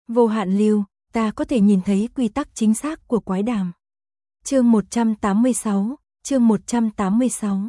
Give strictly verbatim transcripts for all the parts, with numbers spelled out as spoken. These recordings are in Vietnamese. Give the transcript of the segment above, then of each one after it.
Vô hạn lưu, ta có thể nhìn thấy quy tắc chính xác của quái đàm. Chương một trăm tám mươi sáu, chương một trăm tám mươi sáu.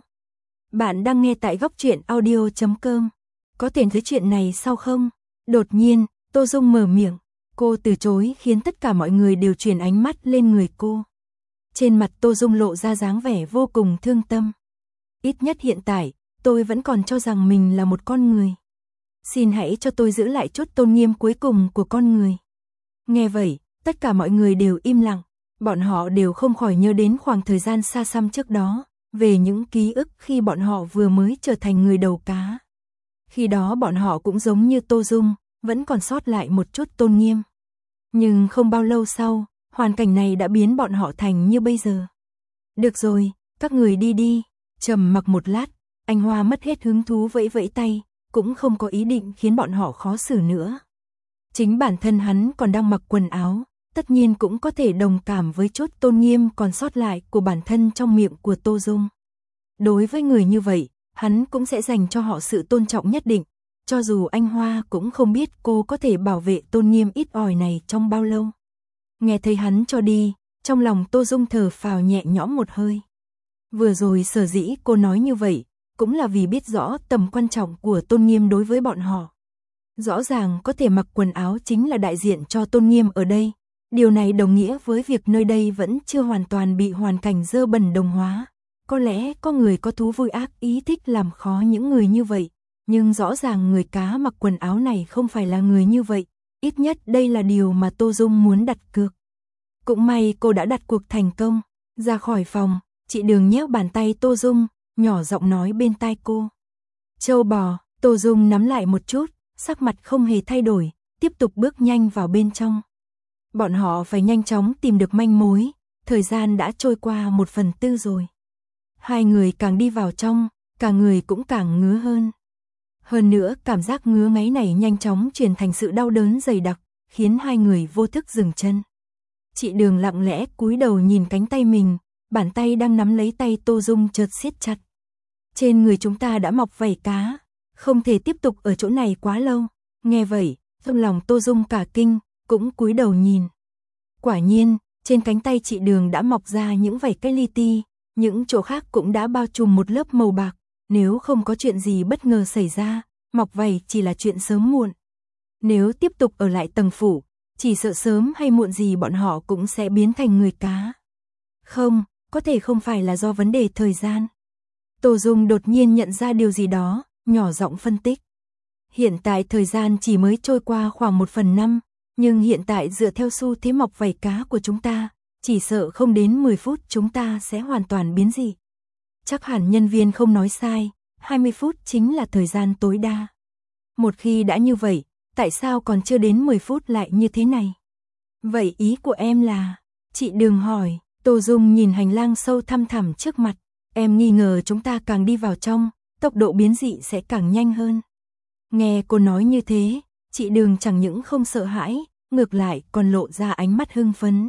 Bạn đang nghe tại góc truyện audio chấm com. Có thể thấy chuyện này sau không? Đột nhiên, Tô Dung mở miệng. Cô từ chối khiến tất cả mọi người đều chuyển ánh mắt lên người cô. Trên mặt Tô Dung lộ ra dáng vẻ vô cùng thương tâm. Ít nhất hiện tại, tôi vẫn còn cho rằng mình là một con người. Xin hãy cho tôi giữ lại chút tôn nghiêm cuối cùng của con người. Nghe vậy, tất cả mọi người đều im lặng. Bọn họ đều không khỏi nhớ đến khoảng thời gian xa xăm trước đó, về những ký ức khi bọn họ vừa mới trở thành người đầu cá. Khi đó bọn họ cũng giống như Tô Dung, vẫn còn sót lại một chút tôn nghiêm. Nhưng không bao lâu sau, hoàn cảnh này đã biến bọn họ thành như bây giờ. Được rồi, các người đi đi. Trầm mặc một lát, anh Hoa mất hết hứng thú vẫy vẫy tay, cũng không có ý định khiến bọn họ khó xử nữa. Chính bản thân hắn còn đang mặc quần áo, tất nhiên cũng có thể đồng cảm với chút tôn nghiêm còn sót lại của bản thân trong miệng của Tô Dung. Đối với người như vậy, hắn cũng sẽ dành cho họ sự tôn trọng nhất định, cho dù anh Hoa cũng không biết cô có thể bảo vệ tôn nghiêm ít ỏi này trong bao lâu. Nghe thấy hắn cho đi, trong lòng Tô Dung thở phào nhẹ nhõm một hơi. Vừa rồi sở dĩ cô nói như vậy, cũng là vì biết rõ tầm quan trọng của tôn nghiêm đối với bọn họ. Rõ ràng có thể mặc quần áo chính là đại diện cho tôn nghiêm ở đây. Điều này đồng nghĩa với việc nơi đây vẫn chưa hoàn toàn bị hoàn cảnh dơ bẩn đồng hóa. Có lẽ có người có thú vui ác ý thích làm khó những người như vậy, nhưng rõ ràng người cá mặc quần áo này không phải là người như vậy. Ít nhất đây là điều mà Tô Dung muốn đặt cược. Cũng may cô đã đặt cuộc thành công. Ra khỏi phòng, chị Đường nhéo bàn tay Tô Dung, nhỏ giọng nói bên tai cô. Châu bò. Tô Dung nắm lại một chút, sắc mặt không hề thay đổi, tiếp tục bước nhanh vào bên trong. Bọn họ phải nhanh chóng tìm được manh mối, thời gian đã trôi qua một phần tư rồi. Hai người càng đi vào trong, cả người cũng càng ngứa hơn. Hơn nữa cảm giác ngứa ngáy này nhanh chóng chuyển thành sự đau đớn dày đặc, khiến hai người vô thức dừng chân. Chị Đường lặng lẽ cúi đầu nhìn cánh tay mình, bàn tay đang nắm lấy tay Tô Dung chợt siết chặt. Trên người chúng ta đã mọc vảy cá, không thể tiếp tục ở chỗ này quá lâu. Nghe vậy, trong lòng Tô Dung cả kinh, cũng cúi đầu nhìn. Quả nhiên, trên cánh tay chị Đường đã mọc ra những vảy cây li ti, những chỗ khác cũng đã bao trùm một lớp màu bạc. Nếu không có chuyện gì bất ngờ xảy ra, mọc vảy chỉ là chuyện sớm muộn. Nếu tiếp tục ở lại tầng phủ, chỉ sợ sớm hay muộn gì bọn họ cũng sẽ biến thành người cá. Không, có thể không phải là do vấn đề thời gian. Tô Dung đột nhiên nhận ra điều gì đó, nhỏ giọng phân tích. Hiện tại thời gian chỉ mới trôi qua khoảng một phần năm, nhưng hiện tại dựa theo xu thế mọc vảy cá của chúng ta, chỉ sợ không đến mười phút chúng ta sẽ hoàn toàn biến dị. Chắc hẳn nhân viên không nói sai, hai mươi phút chính là thời gian tối đa. Một khi đã như vậy, tại sao còn chưa đến mười phút lại như thế này? Vậy ý của em là? Chị Đường hỏi. Tô Dung nhìn hành lang sâu thăm thẳm trước mặt. Em nghi ngờ chúng ta càng đi vào trong, tốc độ biến dị sẽ càng nhanh hơn. Nghe cô nói như thế, chị Đường chẳng những không sợ hãi, ngược lại còn lộ ra ánh mắt hưng phấn.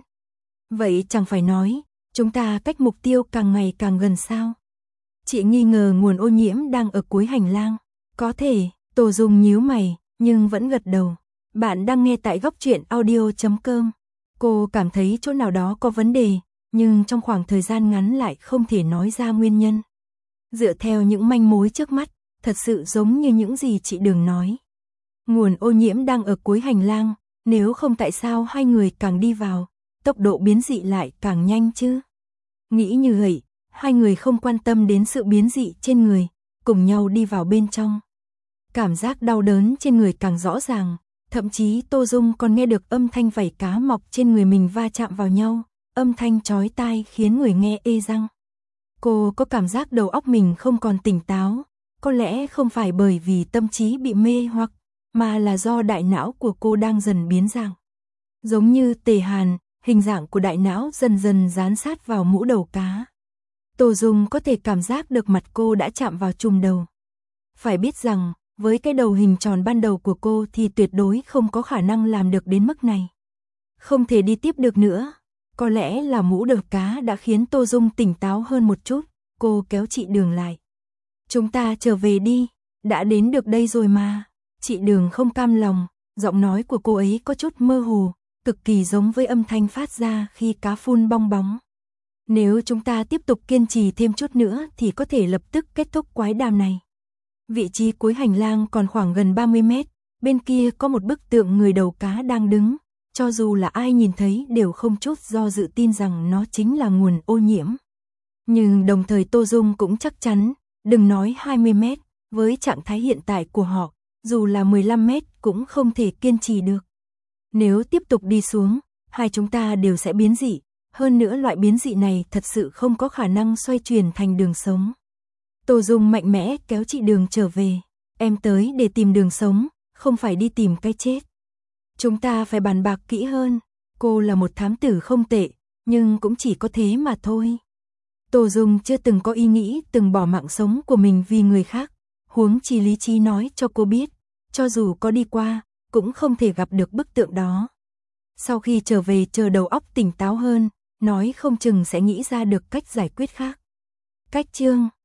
Vậy chẳng phải nói, chúng ta cách mục tiêu càng ngày càng gần sao? Chị nghi ngờ nguồn ô nhiễm đang ở cuối hành lang. Có thể. Tô Dung nhíu mày, nhưng vẫn gật đầu. Bạn đang nghe tại góc truyện audio chấm com. Cô cảm thấy chỗ nào đó có vấn đề, nhưng trong khoảng thời gian ngắn lại không thể nói ra nguyên nhân. Dựa theo những manh mối trước mắt, thật sự giống như những gì chị Đường nói. Nguồn ô nhiễm đang ở cuối hành lang, nếu không tại sao hai người càng đi vào, tốc độ biến dị lại càng nhanh chứ? Nghĩ như vậy, hai người không quan tâm đến sự biến dị trên người, cùng nhau đi vào bên trong. Cảm giác đau đớn trên người càng rõ ràng, thậm chí Tô Dung còn nghe được âm thanh vảy cá mọc trên người mình va chạm vào nhau, âm thanh chói tai khiến người nghe ê răng. Cô có cảm giác đầu óc mình không còn tỉnh táo, có lẽ không phải bởi vì tâm trí bị mê hoặc, mà là do đại não của cô đang dần biến dạng. Giống như tề hàn, hình dạng của đại não dần dần dán sát vào mũ đầu cá. Tô Dung có thể cảm giác được mặt cô đã chạm vào chùm đầu. Phải biết rằng, với cái đầu hình tròn ban đầu của cô thì tuyệt đối không có khả năng làm được đến mức này. Không thể đi tiếp được nữa. Có lẽ là mũ đầu cá đã khiến Tô Dung tỉnh táo hơn một chút. Cô kéo chị Đường lại. Chúng ta trở về đi, đã đến được đây rồi mà. Chị Đường không cam lòng, Giọng nói của cô ấy có chút mơ hồ, cực kỳ giống với âm thanh phát ra khi cá phun bong bóng. Nếu chúng ta tiếp tục kiên trì thêm chút nữa thì có thể lập tức kết thúc quái đàm này. Vị trí cuối hành lang còn khoảng gần ba mươi mét, bên kia có một bức tượng người đầu cá đang đứng, cho dù là ai nhìn thấy đều không chút do dự tin rằng nó chính là nguồn ô nhiễm. Nhưng đồng thời Tô Dung cũng chắc chắn, đừng nói hai mươi mét, với trạng thái hiện tại của họ, dù là mười lăm mét cũng không thể kiên trì được. Nếu tiếp tục đi xuống, hai chúng ta đều sẽ biến dị, hơn nữa loại biến dị này thật sự không có khả năng xoay chuyển thành đường sống. Tô Dung mạnh mẽ kéo chị Đường trở về, em tới để tìm đường sống, không phải đi tìm cái chết. Chúng ta phải bàn bạc kỹ hơn, cô là một thám tử không tệ, nhưng cũng chỉ có thế mà thôi. Tô Dung chưa từng có ý nghĩ từng bỏ mạng sống của mình vì người khác, huống chi lý trí nói cho cô biết, cho dù có đi qua, cũng không thể gặp được bức tượng đó. Sau khi trở về chờ đầu óc tỉnh táo hơn, nói không chừng sẽ nghĩ ra được cách giải quyết khác. Cách chương